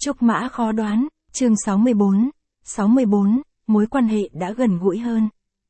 Trúc mã khó đoán, chương 64, mối quan hệ đã gần gũi hơn.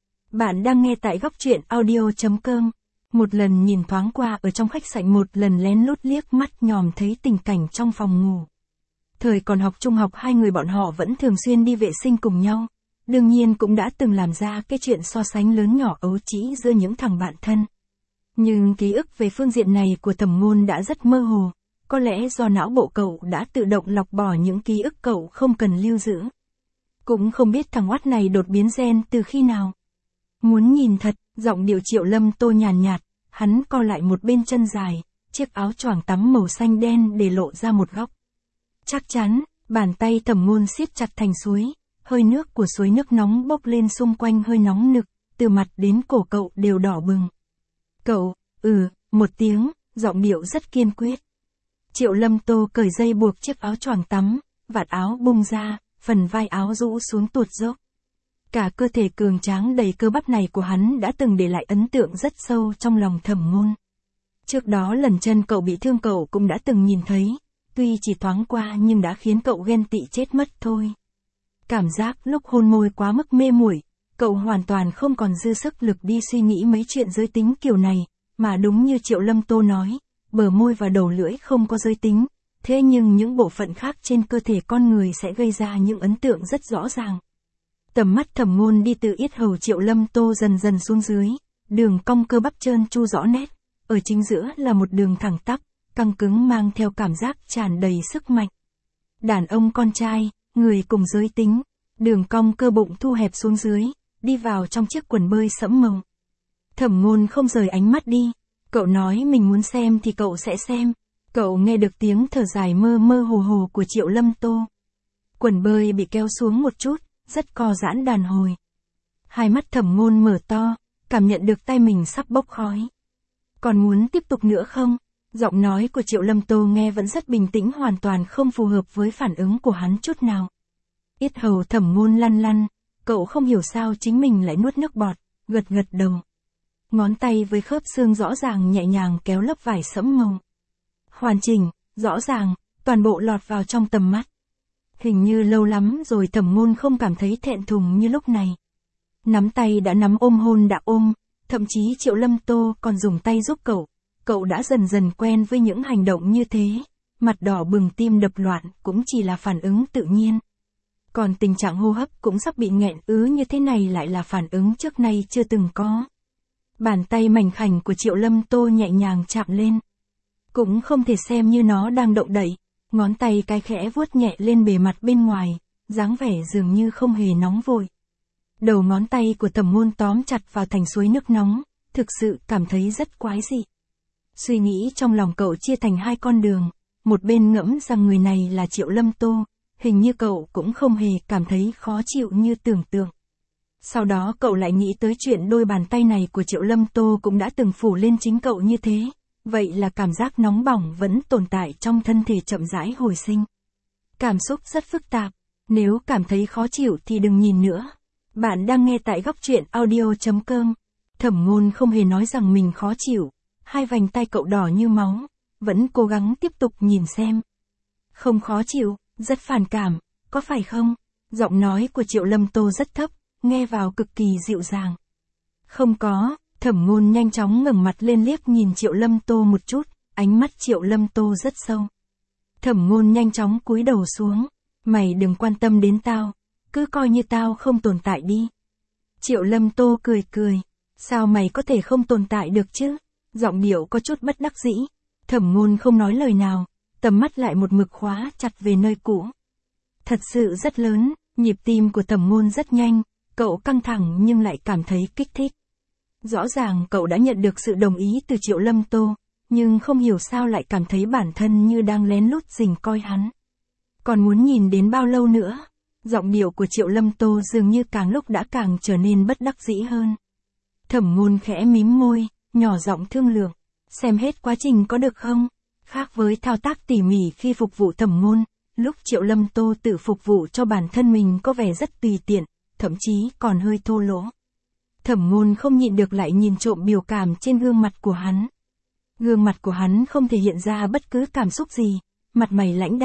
Bạn đang nghe tại góc truyện audio.com. Một lần nhìn thoáng qua ở trong khách sạn, một lần lén lút liếc mắt nhòm thấy tình cảnh trong phòng ngủ. Thời còn học trung học, hai người bọn họ vẫn thường xuyên đi vệ sinh cùng nhau. Đương nhiên cũng đã từng làm ra cái chuyện so sánh lớn nhỏ ấu trĩ giữa những thằng bạn thân. Nhưng ký ức về phương diện này của Thẩm Ngôn đã rất mơ hồ. Có lẽ do não bộ cậu đã tự động lọc bỏ những ký ức cậu không cần lưu giữ. Cũng không biết thằng oát này đột biến gen từ khi nào. Muốn nhìn thật, giọng điệu Triệu Lâm Tô nhàn nhạt, hắn co lại một bên chân dài, chiếc áo choàng tắm màu xanh đen để lộ ra một góc. Chắc chắn, bàn tay Thẩm Ngôn siết chặt thành suối, hơi nước của suối nước nóng bốc lên xung quanh hơi nóng nực, từ mặt đến cổ cậu đều đỏ bừng. Cậu, một tiếng, giọng điệu rất kiên quyết. Triệu Lâm Tô cởi dây buộc chiếc áo choàng tắm, vạt áo bung ra, phần vai áo rũ xuống tuột dốc. Cả cơ thể cường tráng đầy cơ bắp này của hắn đã từng để lại ấn tượng rất sâu trong lòng Thẩm Ngôn. Trước đó lần chân cậu bị thương cậu cũng đã từng nhìn thấy, tuy chỉ thoáng qua nhưng đã khiến cậu ghen tị chết mất thôi. Cảm giác lúc hôn môi quá mức mê muội, cậu hoàn toàn không còn dư sức lực đi suy nghĩ mấy chuyện giới tính kiểu này, mà đúng như Triệu Lâm Tô nói, bờ môi và đầu lưỡi không có giới tính, thế nhưng những bộ phận khác trên cơ thể con người sẽ gây ra những ấn tượng rất rõ ràng. Tầm mắt Thẩm Ngôn đi từ yết hầu Triệu Lâm Tô dần dần xuống dưới, đường cong cơ bắp trơn tru rõ nét, ở chính giữa là một đường thẳng tắp, căng cứng mang theo cảm giác tràn đầy sức mạnh. Đàn ông con trai, người cùng giới tính, đường cong cơ bụng thu hẹp xuống dưới, đi vào trong chiếc quần bơi sẫm màu. Thẩm Ngôn không rời ánh mắt đi, cậu nói mình muốn xem thì cậu sẽ xem. Cậu nghe được tiếng thở dài mơ mơ hồ hồ của Triệu Lâm Tô. Quần bơi bị kéo xuống một chút, rất co giãn đàn hồi. Hai mắt Thẩm Ngôn mở to, cảm nhận được tay mình sắp bốc khói. Còn muốn tiếp tục nữa không? Giọng nói của Triệu Lâm Tô nghe vẫn rất bình tĩnh, hoàn toàn không phù hợp với phản ứng của hắn chút nào. Yết hầu Thẩm Ngôn lăn lăn, cậu không hiểu sao chính mình lại nuốt nước bọt, gật gật đầu. Ngón tay với khớp xương rõ ràng nhẹ nhàng kéo lớp vải sẫm màu. Hoàn chỉnh, rõ ràng, toàn bộ lọt vào trong tầm mắt. Hình như lâu lắm rồi Thẩm Ngôn không cảm thấy thẹn thùng như lúc này. Nắm tay đã nắm, ôm hôn đã ôm, thậm chí Triệu Lâm Tô còn dùng tay giúp cậu đã dần dần quen với những hành động như thế, mặt đỏ bừng tim đập loạn cũng chỉ là phản ứng tự nhiên. Còn tình trạng hô hấp cũng sắp bị nghẹn ứ như thế này lại là phản ứng trước nay chưa từng có. Bàn tay mảnh khảnh của Triệu Lâm Tô nhẹ nhàng chạm lên. Cũng không thể xem như nó đang động đậy, ngón tay cái khẽ vuốt nhẹ lên bề mặt bên ngoài, dáng vẻ dường như không hề nóng vội. Đầu ngón tay của Thẩm Ngôn tóm chặt vào thành suối nước nóng, thực sự cảm thấy rất quái dị. Suy nghĩ trong lòng cậu chia thành hai con đường, một bên ngẫm rằng người này là Triệu Lâm Tô, hình như cậu cũng không hề cảm thấy khó chịu như tưởng tượng. Sau đó cậu lại nghĩ tới chuyện đôi bàn tay này của Triệu Lâm Tô cũng đã từng phủ lên chính cậu như thế, vậy là cảm giác nóng bỏng vẫn tồn tại trong thân thể chậm rãi hồi sinh. Cảm xúc rất phức tạp, nếu cảm thấy khó chịu thì đừng nhìn nữa. Bạn đang nghe tại góc truyện audio.com. Thẩm Ngôn không hề nói rằng mình khó chịu, hai vành tay cậu đỏ như máu, vẫn cố gắng tiếp tục nhìn xem. Không khó chịu, rất phản cảm, có phải không? Giọng nói của Triệu Lâm Tô rất thấp, nghe vào cực kỳ dịu dàng. Không có. Thẩm Ngôn nhanh chóng ngẩng mặt lên liếc nhìn Triệu Lâm Tô một chút, ánh mắt Triệu Lâm Tô rất sâu. Thẩm Ngôn nhanh chóng cúi đầu xuống, mày đừng quan tâm đến tao, cứ coi như tao không tồn tại đi. Triệu Lâm Tô cười cười, sao mày có thể không tồn tại được chứ? Giọng điệu có chút bất đắc dĩ. Thẩm Ngôn không nói lời nào, tầm mắt lại một mực khóa chặt về nơi cũ. Thật sự rất lớn, nhịp tim của Thẩm Ngôn rất nhanh, cậu căng thẳng nhưng lại cảm thấy kích thích. Rõ ràng cậu đã nhận được sự đồng ý từ Triệu Lâm Tô, nhưng không hiểu sao lại cảm thấy bản thân như đang lén lút rình coi hắn. Còn muốn nhìn đến bao lâu nữa? Giọng điệu của Triệu Lâm Tô dường như càng lúc đã càng trở nên bất đắc dĩ hơn. Thẩm Ngôn khẽ mím môi, nhỏ giọng thương lượng, xem hết quá trình có được không? Khác với thao tác tỉ mỉ khi phục vụ Thẩm Ngôn, lúc Triệu Lâm Tô tự phục vụ cho bản thân mình có vẻ rất tùy tiện, thậm chí còn hơi thô lỗ. Thẩm Ngôn không nhịn được lại nhìn trộm biểu cảm trên gương mặt của hắn. Gương mặt của hắn không thể hiện ra bất cứ cảm xúc gì, mặt mày lãnh đạm,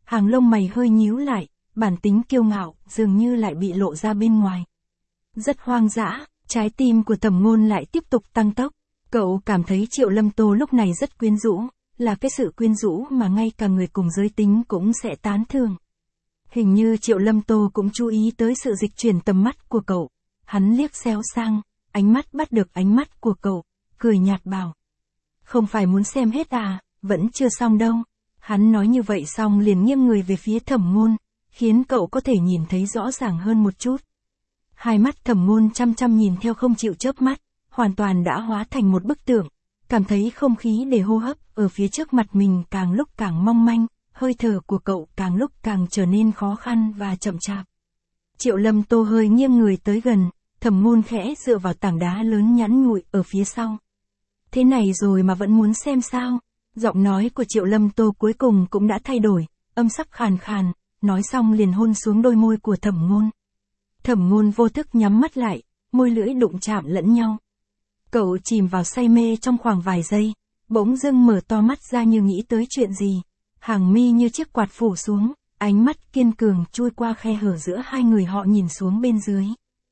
hàng lông mày hơi nhíu lại, bản tính kiêu ngạo, dường như lại bị lộ ra bên ngoài. Rất hoang dã, trái tim của Thẩm Ngôn lại tiếp tục tăng tốc. Cậu cảm thấy Triệu Lâm Tô lúc này rất quyến rũ, là cái sự quyến rũ mà ngay cả người cùng giới tính cũng sẽ tán thưởng. Hình như Triệu Lâm Tô cũng chú ý tới sự dịch chuyển tầm mắt của cậu. Hắn liếc xéo sang, ánh mắt bắt được ánh mắt của cậu, cười nhạt bảo. Không phải muốn xem hết à, vẫn chưa xong đâu. Hắn nói như vậy xong liền nghiêng người về phía Thẩm Ngôn, khiến cậu có thể nhìn thấy rõ ràng hơn một chút. Hai mắt Thẩm Ngôn chăm chăm nhìn theo không chịu chớp mắt, hoàn toàn đã hóa thành một bức tượng, cảm thấy không khí để hô hấp ở phía trước mặt mình càng lúc càng mong manh, hơi thở của cậu càng lúc càng trở nên khó khăn và chậm chạp. Triệu Lâm Tô hơi nghiêng người tới gần, Thẩm Ngôn khẽ dựa vào tảng đá lớn nhẵn nhụi ở phía sau. Thế này rồi mà vẫn muốn xem sao? Giọng nói của Triệu Lâm Tô cuối cùng cũng đã thay đổi, âm sắc khàn khàn, nói xong liền hôn xuống đôi môi của Thẩm Ngôn. Thẩm Ngôn vô thức nhắm mắt lại, môi lưỡi đụng chạm lẫn nhau. Cậu chìm vào say mê trong khoảng vài giây, bỗng dưng mở to mắt ra như nghĩ tới chuyện gì, hàng mi như chiếc quạt phủ xuống, ánh mắt kiên cường chui qua khe hở giữa hai người họ nhìn xuống bên dưới.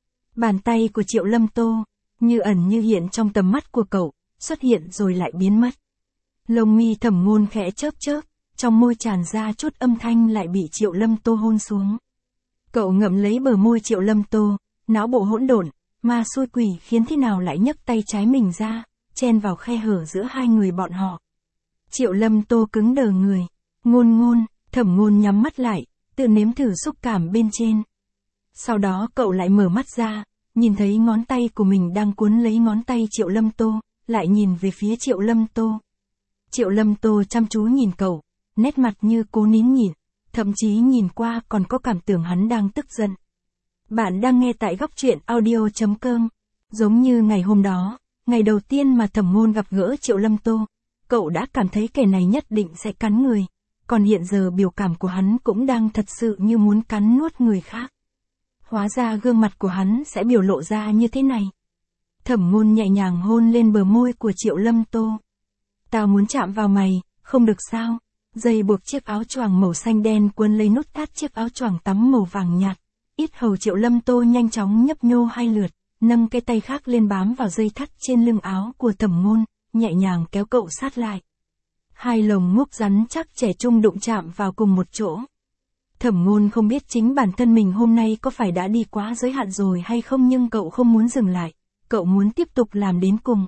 Bàn tay của Triệu Lâm Tô, như ẩn như hiện trong tầm mắt của cậu, xuất hiện rồi lại biến mất. Lông mi Thẩm Ngôn khẽ chớp chớp, trong môi tràn ra chút âm thanh lại bị Triệu Lâm Tô hôn xuống. Cậu ngậm lấy bờ môi Triệu Lâm Tô, não bộ hỗn độn, ma xui quỷ khiến thế nào lại nhấc tay trái mình ra, chen vào khe hở giữa hai người bọn họ. Triệu Lâm Tô cứng đờ người. Ngôn, Thẩm Ngôn nhắm mắt lại, tự nếm thử xúc cảm bên trên. Sau đó cậu lại mở mắt ra, nhìn thấy ngón tay của mình đang cuốn lấy ngón tay Triệu Lâm Tô, lại nhìn về phía Triệu Lâm Tô. Triệu Lâm Tô chăm chú nhìn cậu, nét mặt như cố nín nhịn, thậm chí nhìn qua còn có cảm tưởng hắn đang tức giận. Bạn đang nghe tại góc truyện audio.com. Giống như ngày hôm đó, ngày đầu tiên mà Thẩm Ngôn gặp gỡ Triệu Lâm Tô, cậu đã cảm thấy kẻ này nhất định sẽ cắn người, còn hiện giờ biểu cảm của hắn cũng đang thật sự như muốn cắn nuốt người khác. Hóa ra gương mặt của hắn sẽ biểu lộ ra như thế này. Thẩm Ngôn nhẹ nhàng hôn lên bờ môi của Triệu Lâm Tô. Tao muốn chạm vào mày, không được sao? Dây buộc chiếc áo choàng màu xanh đen quấn lấy nút thắt chiếc áo choàng tắm màu vàng nhạt. Yết hầu Triệu Lâm Tô nhanh chóng nhấp nhô hai lượt, nâng cái tay khác lên bám vào dây thắt trên lưng áo của Thẩm Ngôn, nhẹ nhàng kéo cậu sát lại. Hai lồng ngúc rắn chắc trẻ trung đụng chạm vào cùng một chỗ. Thẩm Ngôn không biết chính bản thân mình hôm nay có phải đã đi quá giới hạn rồi hay không, nhưng cậu không muốn dừng lại, cậu muốn tiếp tục làm đến cùng.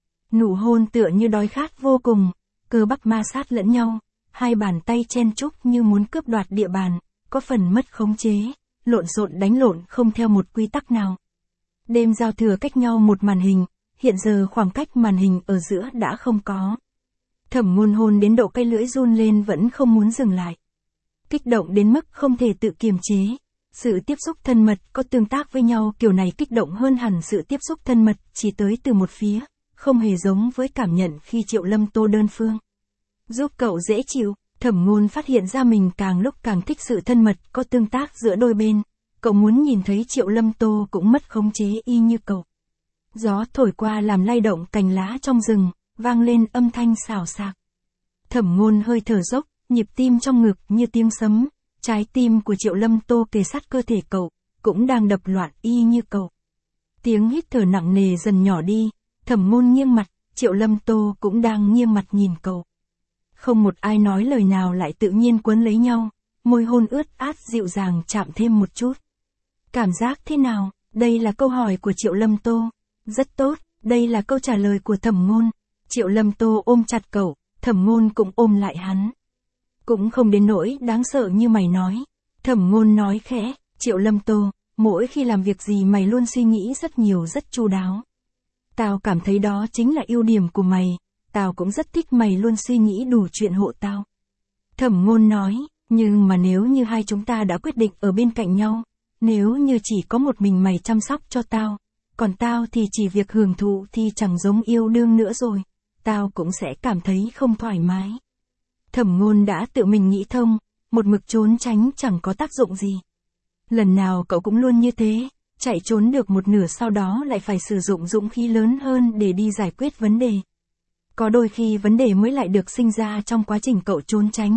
Nụ hôn tựa như đói khát vô cùng, cơ bắp ma sát lẫn nhau, hai bàn tay chen chúc như muốn cướp đoạt địa bàn, có phần mất khống chế, lộn xộn đánh lộn không theo một quy tắc nào. Đêm giao thừa cách nhau một màn hình, hiện giờ khoảng cách màn hình ở giữa đã không có. Thẩm Ngôn hôn đến độ cái lưỡi run lên vẫn không muốn dừng lại. Kích động đến mức không thể tự kiềm chế. Sự tiếp xúc thân mật có tương tác với nhau kiểu này kích động hơn hẳn sự tiếp xúc thân mật chỉ tới từ một phía, không hề giống với cảm nhận khi Triệu Lâm Tô đơn phương. Giúp cậu dễ chịu, Thẩm Ngôn phát hiện ra mình càng lúc càng thích sự thân mật có tương tác giữa đôi bên. Cậu muốn nhìn thấy Triệu Lâm Tô cũng mất khống chế y như cậu. Gió thổi qua làm lay động cành lá trong rừng, vang lên âm thanh xào xạc. Thẩm Ngôn hơi thở dốc, nhịp tim trong ngực như tiếng sấm, trái tim của Triệu Lâm Tô kề sát cơ thể cậu, cũng đang đập loạn y như cậu. Tiếng hít thở nặng nề dần nhỏ đi, Thẩm Ngôn nghiêng mặt, Triệu Lâm Tô cũng đang nghiêng mặt nhìn cậu. Không một ai nói lời nào lại tự nhiên quấn lấy nhau, môi hôn ướt át dịu dàng chạm thêm một chút. Cảm giác thế nào? Đây là câu hỏi của Triệu Lâm Tô. Rất tốt, đây là câu trả lời của Thẩm Ngôn. Triệu Lâm Tô ôm chặt cậu, Thẩm Ngôn cũng ôm lại hắn. Cũng không đến nỗi đáng sợ như mày nói. Thẩm Ngôn nói khẽ, Triệu Lâm Tô, mỗi khi làm việc gì mày luôn suy nghĩ rất nhiều rất chu đáo. Tao cảm thấy đó chính là ưu điểm của mày, tao cũng rất thích mày luôn suy nghĩ đủ chuyện hộ tao. Thẩm Ngôn nói, nhưng mà nếu như hai chúng ta đã quyết định ở bên cạnh nhau, nếu như chỉ có một mình mày chăm sóc cho tao, còn tao thì chỉ việc hưởng thụ thì chẳng giống yêu đương nữa rồi, tao cũng sẽ cảm thấy không thoải mái. Thẩm Ngôn đã tự mình nghĩ thông, một mực trốn tránh chẳng có tác dụng gì. Lần nào cậu cũng luôn như thế, chạy trốn được một nửa sau đó lại phải sử dụng dũng khí lớn hơn để đi giải quyết vấn đề. Có đôi khi vấn đề mới lại được sinh ra trong quá trình cậu trốn tránh,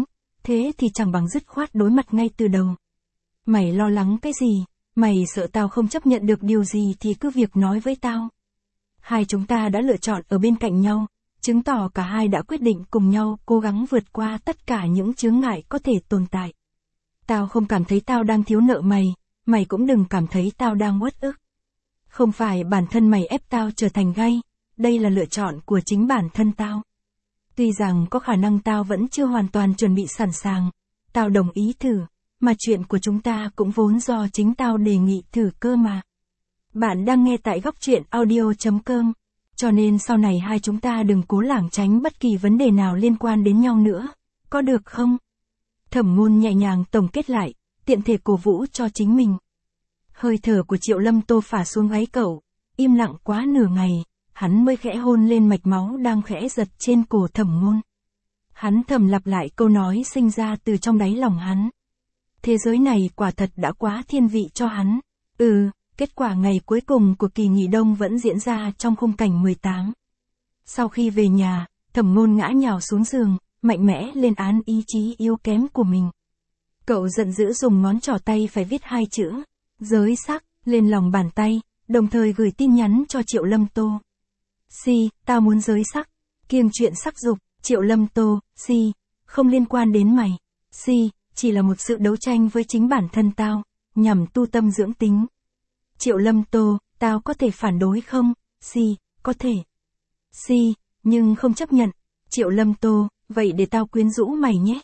thế thì chẳng bằng dứt khoát đối mặt ngay từ đầu. Mày lo lắng cái gì? Mày sợ tao không chấp nhận được điều gì thì cứ việc nói với tao. Hai chúng ta đã lựa chọn ở bên cạnh nhau, chứng tỏ cả hai đã quyết định cùng nhau cố gắng vượt qua tất cả những chướng ngại có thể tồn tại. Tao không cảm thấy tao đang thiếu nợ mày, mày cũng đừng cảm thấy tao đang uất ức. Không phải bản thân mày ép tao trở thành gay, đây là lựa chọn của chính bản thân tao. Tuy rằng có khả năng tao vẫn chưa hoàn toàn chuẩn bị sẵn sàng, tao đồng ý thử, mà chuyện của chúng ta cũng vốn do chính tao đề nghị thử cơ mà. Bạn đang nghe tại góc truyện audio.com, cho nên sau này hai chúng ta đừng cố lảng tránh bất kỳ vấn đề nào liên quan đến nhau nữa, có được không? Thẩm Ngôn nhẹ nhàng tổng kết lại, tiện thể cổ vũ cho chính mình. Hơi thở của Triệu Lâm Tô phả xuống gáy cậu, im lặng quá nửa ngày, hắn mới khẽ hôn lên mạch máu đang khẽ giật trên cổ Thẩm Ngôn. Hắn thầm lặp lại câu nói sinh ra từ trong đáy lòng hắn. Thế giới này quả thật đã quá thiên vị cho hắn. Kết quả ngày cuối cùng của kỳ nghỉ đông vẫn diễn ra trong khung cảnh 18. Sau khi về nhà, Thẩm Ngôn ngã nhào xuống giường, mạnh mẽ lên án ý chí yếu kém của mình. Cậu giận dữ dùng ngón trỏ tay phải viết hai chữ, giới sắc, lên lòng bàn tay, đồng thời gửi tin nhắn cho Triệu Lâm Tô. Si, tao muốn giới sắc, kiêng chuyện sắc dục, Triệu Lâm Tô, si, không liên quan đến mày. Si, chỉ là một sự đấu tranh với chính bản thân tao, nhằm tu tâm dưỡng tính. Triệu Lâm Tô, tao có thể phản đối không? Si, có thể. Si, nhưng không chấp nhận. Triệu Lâm Tô, vậy để tao quyến rũ mày nhé.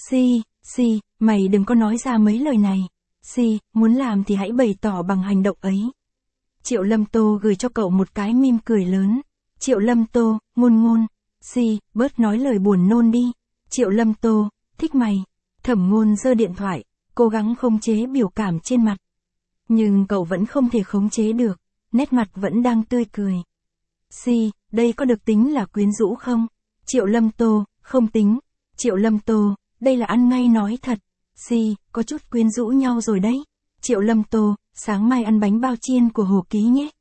Si, mày đừng có nói ra mấy lời này. Si, muốn làm thì hãy bày tỏ bằng hành động ấy. Triệu Lâm Tô gửi cho cậu một cái mỉm cười lớn. Triệu Lâm Tô, Ngôn. Si, bớt nói lời buồn nôn đi. Triệu Lâm Tô, thích mày. Thẩm Ngôn giơ điện thoại, cố gắng khống chế biểu cảm trên mặt. Nhưng cậu vẫn không thể khống chế được, nét mặt vẫn đang tươi cười. Si, đây có được tính là quyến rũ không? Triệu Lâm Tô, không tính. Triệu Lâm Tô, đây là ăn ngay nói thật. Si, có chút quyến rũ nhau rồi đấy. Triệu Lâm Tô, sáng mai ăn bánh bao chiên của Hồ Ký nhé.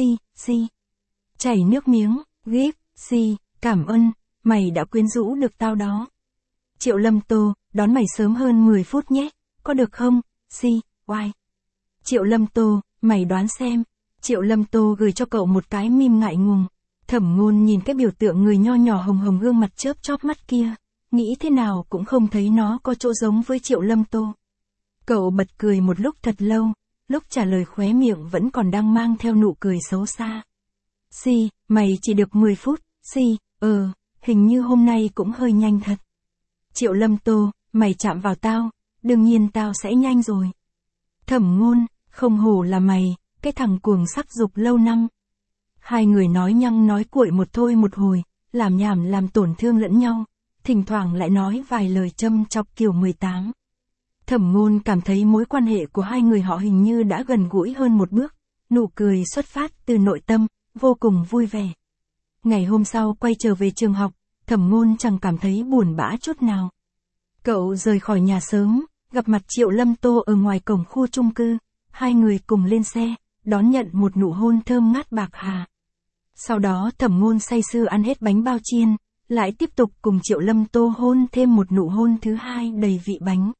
Si. Chảy nước miếng, ghép, Si, cảm ơn, mày đã quyến rũ được tao đó. Triệu Lâm Tô, đón mày sớm hơn 10 phút nhé, có được không? Si, why? Triệu Lâm Tô, mày đoán xem. Triệu Lâm Tô gửi cho cậu một cái meme ngại ngùng. Thẩm Ngôn nhìn cái biểu tượng người nho nhỏ hồng hồng gương mặt chớp chóp mắt kia, nghĩ thế nào cũng không thấy nó có chỗ giống với Triệu Lâm Tô. Cậu bật cười một lúc thật lâu, lúc trả lời khóe miệng vẫn còn đang mang theo nụ cười xấu xa. Si, mày chỉ được 10 phút, Si, hình như hôm nay cũng hơi nhanh thật. Triệu Lâm Tô, mày chạm vào tao, đương nhiên tao sẽ nhanh rồi. Thẩm Ngôn, không hổ là mày, cái thằng cuồng sắc dục lâu năm. Hai người nói nhăng nói cuội một thôi một hồi, làm nhảm làm tổn thương lẫn nhau, thỉnh thoảng lại nói vài lời châm chọc kiểu 18. Thẩm Ngôn cảm thấy mối quan hệ của hai người họ hình như đã gần gũi hơn một bước, nụ cười xuất phát từ nội tâm, vô cùng vui vẻ. Ngày hôm sau quay trở về trường học, Thẩm Ngôn chẳng cảm thấy buồn bã chút nào. Cậu rời khỏi nhà sớm, gặp mặt Triệu Lâm Tô ở ngoài cổng khu chung cư, hai người cùng lên xe, đón nhận một nụ hôn thơm ngát bạc hà. Sau đó Thẩm Ngôn say sưa ăn hết bánh bao chiên, lại tiếp tục cùng Triệu Lâm Tô hôn thêm một nụ hôn thứ hai đầy vị bánh.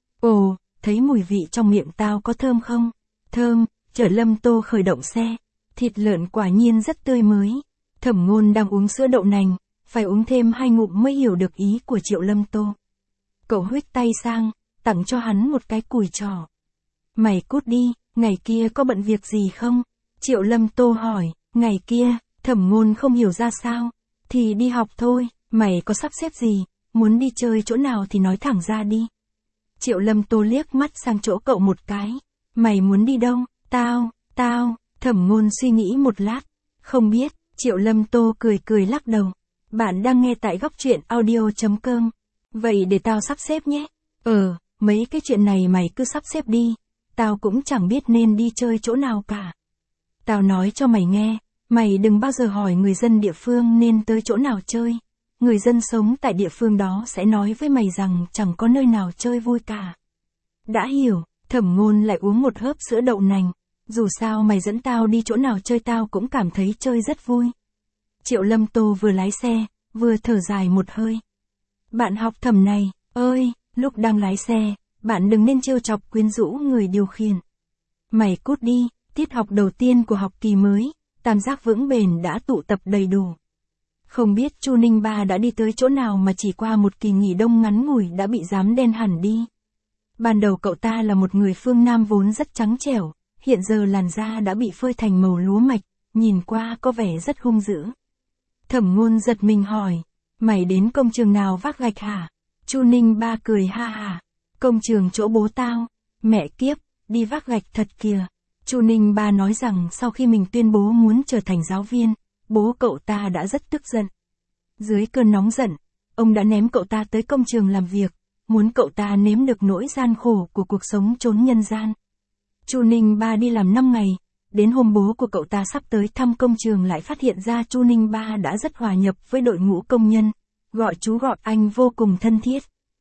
Ồ, thấy mùi vị trong miệng tao có thơm không? Thơm, Triệu Lâm Tô khởi động xe, thịt lợn quả nhiên rất tươi mới. Thẩm Ngôn đang uống sữa đậu nành, phải uống thêm 2 ngụm mới hiểu được ý của Triệu Lâm Tô. Cậu huých tay sang, tặng cho hắn một cái cùi trỏ. Mày cút đi, ngày kia có bận việc gì không? Triệu Lâm Tô hỏi, ngày kia, Thẩm Ngôn không hiểu ra sao. Thì đi học thôi, mày có sắp xếp gì, muốn đi chơi chỗ nào thì nói thẳng ra đi. Triệu Lâm Tô liếc mắt sang chỗ cậu một cái. Mày muốn đi đâu? Tao, Thẩm Ngôn suy nghĩ một lát. Không biết, Triệu Lâm Tô cười lắc đầu. Bạn đang nghe tại góc truyện audio.com. Vậy để tao sắp xếp nhé. Mấy cái chuyện này mày cứ sắp xếp đi. Tao cũng chẳng biết nên đi chơi chỗ nào cả. Tao nói cho mày nghe, mày đừng bao giờ hỏi người dân địa phương nên tới chỗ nào chơi. Người dân sống tại địa phương đó sẽ nói với mày rằng chẳng có nơi nào chơi vui cả. Đã hiểu, Thẩm Ngôn lại uống một hớp sữa đậu nành. Dù sao mày dẫn tao đi chỗ nào chơi tao cũng cảm thấy chơi rất vui. Triệu Lâm Tô vừa lái xe, vừa thở dài một hơi. Bạn học Thẩm này, ơi, Lúc đang lái xe, bạn đừng nên trêu chọc quyến rũ người điều khiển. Mày cút đi, tiết học đầu tiên của học kỳ mới, tam giác vững bền đã tụ tập đầy đủ. Không biết Chu Ninh Ba đã đi tới chỗ nào mà chỉ qua một kỳ nghỉ đông ngắn ngủi đã bị rám đen hẳn đi. Ban đầu cậu ta là một người phương Nam vốn rất trắng trẻo, hiện giờ làn da đã bị phơi thành màu lúa mạch, nhìn qua có vẻ rất hung dữ. Thẩm Ngôn giật mình hỏi, mày đến công trường nào vác gạch hả? Chu Ninh Ba cười ha ha, công trường chỗ bố tao, mẹ kiếp, đi vác gạch thật kìa. Chu Ninh Ba nói rằng sau khi mình tuyên bố muốn trở thành giáo viên, bố cậu ta đã rất tức giận. Dưới cơn nóng giận, ông đã ném cậu ta tới công trường làm việc, muốn cậu ta nếm được nỗi gian khổ của cuộc sống chốn nhân gian. Chu Ninh Ba đi làm 5 ngày, đến hôm bố của cậu ta sắp tới thăm công trường lại phát hiện ra Chu Ninh Ba đã rất hòa nhập với đội ngũ công nhân, gọi chú gọi anh vô cùng thân thiết.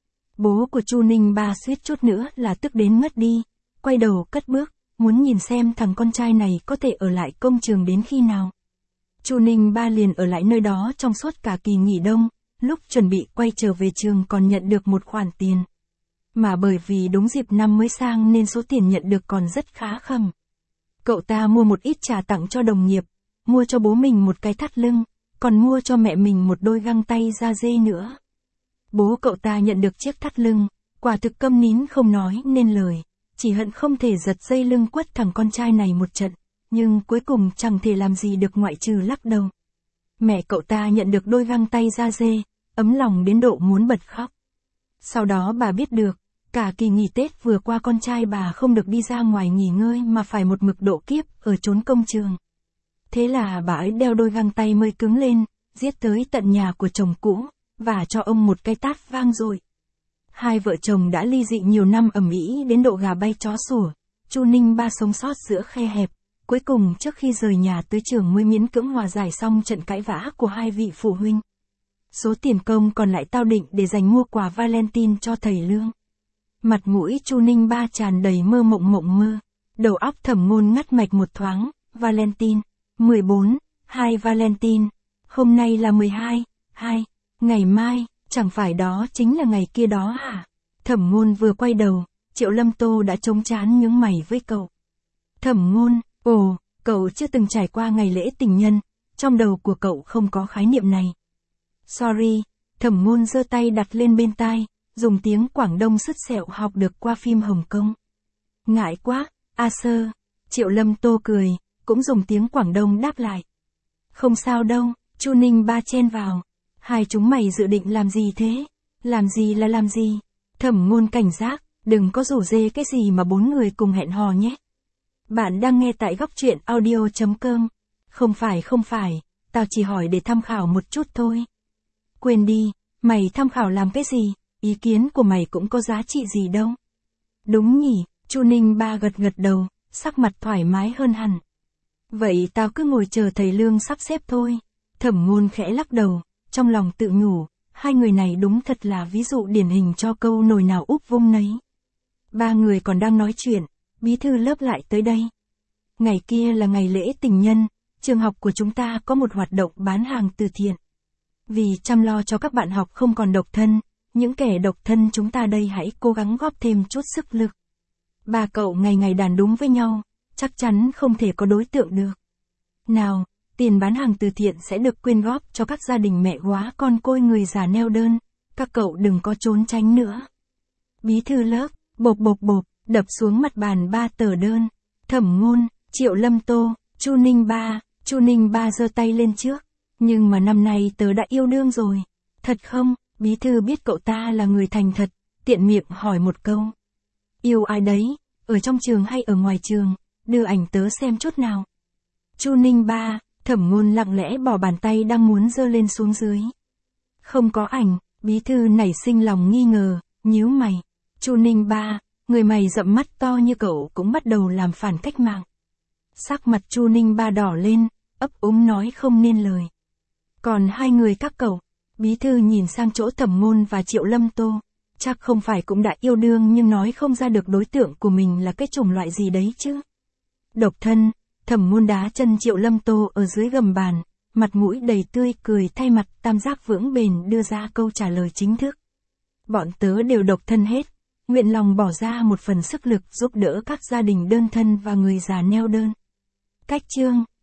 Bố của Chu Ninh Ba suýt chút nữa là tức đến ngất đi, quay đầu cất bước, muốn nhìn xem thằng con trai này có thể ở lại công trường đến khi nào. Chu Ninh Ba liền ở lại nơi đó trong suốt cả kỳ nghỉ đông, lúc chuẩn bị quay trở về trường còn nhận được một khoản tiền. Mà bởi vì đúng dịp năm mới sang nên số tiền nhận được còn rất khá khẩm. Cậu ta mua một ít trà tặng cho đồng nghiệp, mua cho bố mình một cái thắt lưng, còn mua cho mẹ mình một đôi găng tay da dê nữa. Bố cậu ta nhận được chiếc thắt lưng, quả thực câm nín không nói nên lời, chỉ hận không thể giật dây lưng quất thằng con trai này một trận, nhưng cuối cùng chẳng thể làm gì được ngoại trừ lắc đầu. Mẹ cậu ta nhận được đôi găng tay da dê, ấm lòng đến độ muốn bật khóc. Sau đó bà biết được, cả kỳ nghỉ Tết vừa qua con trai bà không được đi ra ngoài nghỉ ngơi mà phải một mực độ kiếp ở chốn công trường. Thế là bà ấy đeo đôi găng tay mới cứng lên, giết tới tận nhà của chồng cũ, và cho ông một cái tát vang dội. Hai vợ chồng đã ly dị nhiều năm ầm ĩ đến độ gà bay chó sủa, Chu Ninh Ba sống sót giữa khe hẹp, cuối cùng trước khi rời nhà tới trường mới miễn cưỡng hòa giải xong trận cãi vã của hai vị phụ huynh. Số tiền công còn lại tao định để dành mua quà Valentine cho thầy Lương. Mặt mũi Chu Ninh Ba tràn đầy mơ mộng mơ, đầu óc Thẩm Ngôn ngắt mạch một thoáng, Valentine, 14, 2 Valentine, hôm nay là 12, 2, ngày mai, chẳng phải đó chính là ngày kia đó hả? Thẩm Ngôn vừa quay đầu, Triệu Lâm Tô đã trống trán nhướng mày với cậu. Thẩm Ngôn, ồ, cậu chưa từng trải qua ngày lễ tình nhân, trong đầu của cậu không có khái niệm này. Sorry, Thẩm Ngôn giơ tay đặt lên bên tai, dùng tiếng Quảng Đông sứt sẹo học được qua phim Hồng Kông. Ngại quá, a sơ, Triệu Lâm Tô cười, cũng dùng tiếng Quảng Đông đáp lại. Không sao đâu, Chu Ninh Ba chen vào. Hai chúng mày dự định làm gì thế? Làm gì là làm gì? Thẩm Ngôn cảnh giác, đừng có rủ rê cái gì mà bốn người cùng hẹn hò nhé. Bạn đang nghe tại góc truyện audio.com. Không phải, tao chỉ hỏi để tham khảo một chút thôi. Quên đi, mày tham khảo làm cái gì, ý kiến của mày cũng có giá trị gì đâu. Đúng nhỉ, Chu Ninh Ba gật đầu, sắc mặt thoải mái hơn hẳn. Vậy tao cứ ngồi chờ thầy Lương sắp xếp thôi. Thẩm Ngôn khẽ lắc đầu, trong lòng tự nhủ, hai người này đúng thật là ví dụ điển hình cho câu nồi nào úp vung nấy. Ba người còn đang nói chuyện, bí thư lớp lại tới đây. Ngày kia là ngày lễ tình nhân, trường học của chúng ta có một hoạt động bán hàng từ thiện. Vì chăm lo cho các bạn học không còn độc thân, những kẻ độc thân chúng ta đây hãy cố gắng góp thêm chút sức lực. Ba cậu ngày ngày đàn đúng với nhau, chắc chắn không thể có đối tượng được. Nào, tiền bán hàng từ thiện sẽ được quyên góp cho các gia đình mẹ góa con côi người già neo đơn, các cậu đừng có trốn tránh nữa. Bí thư lớp, bộp, đập xuống mặt bàn 3 tờ đơn. Thẩm Ngôn, Triệu Lâm Tô, Chu Ninh Ba giơ tay lên trước. Nhưng mà năm nay tớ đã yêu đương rồi. Thật không? Bí thư biết cậu ta là người thành thật, tiện miệng hỏi một câu. Yêu ai đấy? Ở trong trường hay ở ngoài trường? Đưa ảnh tớ xem chút nào. Chu Ninh Ba, Thẩm Ngôn lặng lẽ bỏ bàn tay đang muốn giơ lên xuống dưới. Không có ảnh, bí thư nảy sinh lòng nghi ngờ, nhíu mày. Chu Ninh Ba, người mày rậm mắt to như cậu cũng bắt đầu làm phản cách mạng. Sắc mặt Chu Ninh Ba đỏ lên, ấp úng nói không nên lời. Còn hai người các cậu, bí thư nhìn sang chỗ Thẩm Ngôn và Triệu Lâm Tô, chắc không phải cũng đã yêu đương nhưng nói không ra được đối tượng của mình là cái chủng loại gì đấy chứ. Độc thân, Thẩm Ngôn đá chân Triệu Lâm Tô ở dưới gầm bàn, mặt mũi đầy tươi cười thay mặt tam giác vững bền đưa ra câu trả lời chính thức. Bọn tớ đều độc thân hết, nguyện lòng bỏ ra một phần sức lực giúp đỡ các gia đình đơn thân và người già neo đơn. Cách chương